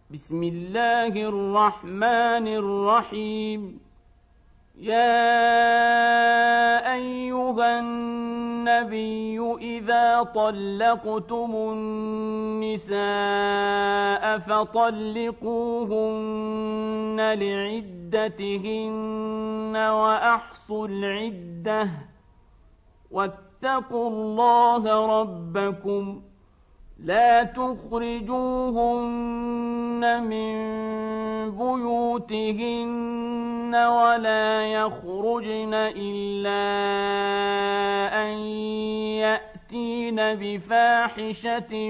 بسم الله الرحمن الرحيم. يا أيها النبي إذا طلقتم النساء فطلقوهن لعدتهن وأحصوا العدة واتقوا الله ربكم لا تخرجوهن من بيوتهن ولا يخرجن إلا أن يأتين بفاحشة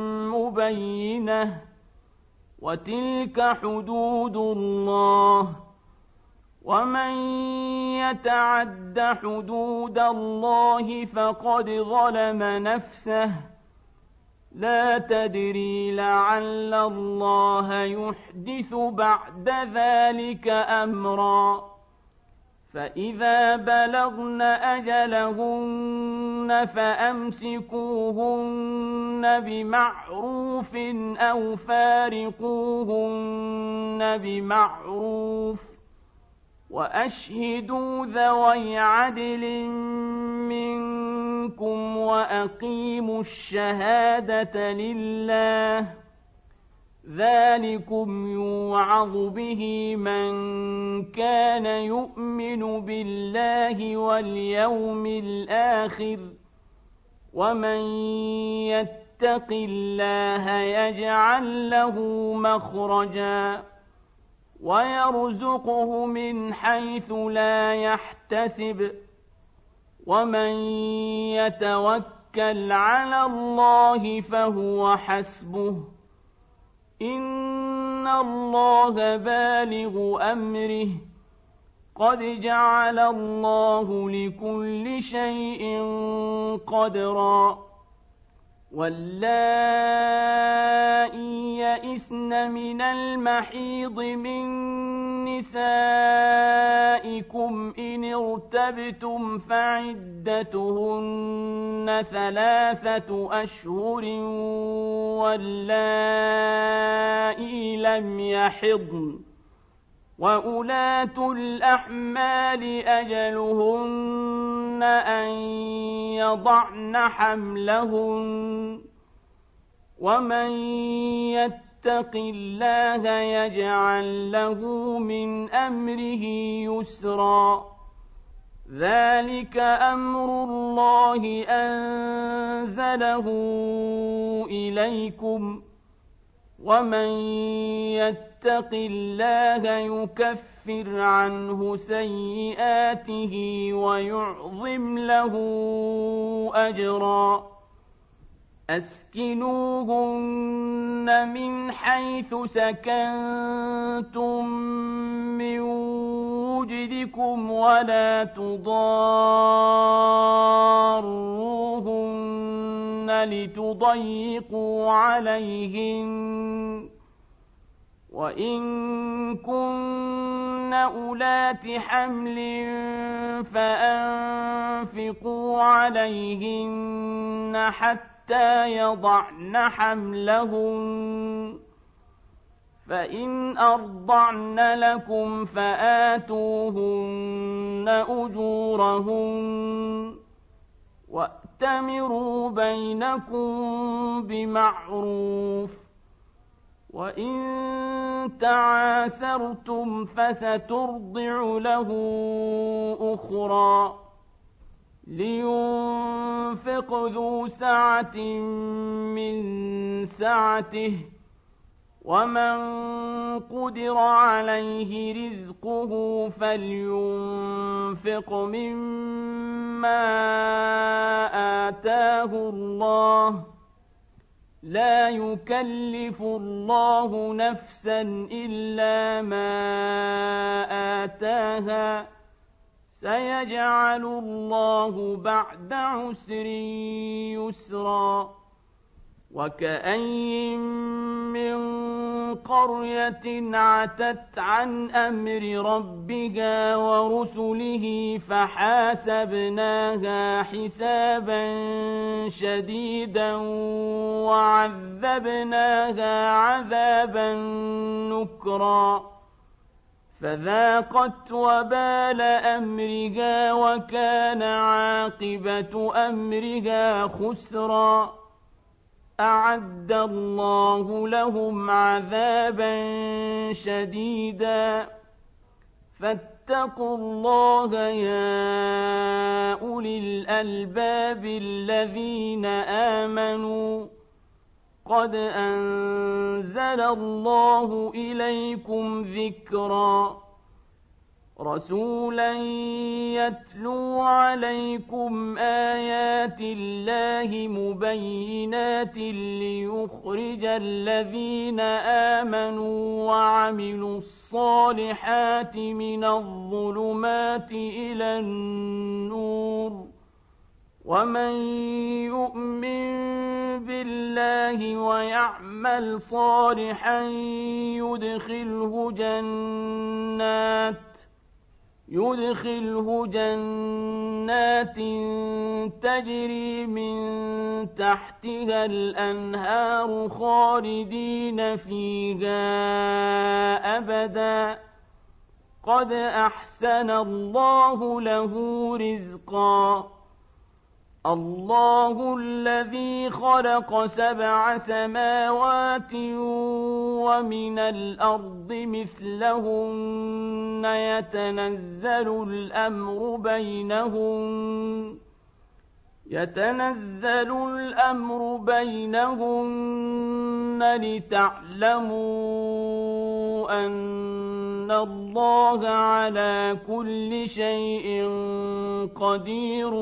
مبينة وتلك حدود الله ومن يتعد حدود الله فقد ظلم نفسه لا تدري لعل الله يحدث بعد ذلك أمرا فإذا بلغن أجلهن فأمسكوهن بمعروف أو فارقوهن بمعروف وأشهدوا ذوي عدل منكم وأقيموا الشهادة لله ذلكم يوعظ به من كان يؤمن بالله واليوم الآخر ومن يتق الله يجعل له مخرجا ويرزقه من حيث لا يحتسب ومن يتوكل على الله فهو حسبه إن الله بالغ أمره قد جعل الله لكل شيء قدرا واللائي يئسن من المحيض من نسائكم إن ارتبتم فعدتهن 3 أشهر واللائي لم يحضن وأولاة الأحمال أجلهن أن يضعن حملهن ومن يتق الله يجعل له من أمره يسرا ذلك أمر الله أنزله إليكم ومن يتق الله يكفر عنه سيئاته ويعظم له أجرا أسكنوهن من حيث سكنتم من وجدكم ولا تضاروهن لتضيقوا عليهن وإن كن أولات حمل فأنفقوا عليهن حتى يضعن حملهن فإن أرضعن لكم فآتوهن أجورهن وأتمروا بينكم بمعروف وإن تعاسرتم فسترضع له أخرى لينفق ذو سعة من سعته ومن قدر عليه رزقه فلينفق مما آتاه الله لا يكلف الله نفسا إلا ما آتاها سيجعل الله بعد عسر يسرا وكأين من قرية عتت عن أمر ربها ورسله فحاسبناها حسابا شديدا وعذبناها عذابا نكرا فذاقت وبال أمرها وكان عاقبة أمرها خسرا أعد الله لهم عذابا شديدا فاتقوا الله يا أولي الألباب الذين آمنوا قد أنزل الله إليكم ذكرا رسولا يتلو عليكم آيات الله مبينات ليخرج الذين آمنوا وعملوا الصالحات من الظلمات إلى النور ومن يؤمن بالله ويعمل صالحا يدخله جنات تجري من تحتها الأنهار خالدين فيها أبدا قد أحسن الله له رزقا الله الذي خلق 7 سماوات ومن الأرض مثلهن يتنزل الأمر بينهن لتعلموا أن الله على كل شيء قدير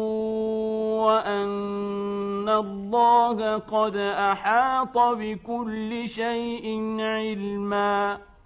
وأن الله قد أحاط بكل شيء علما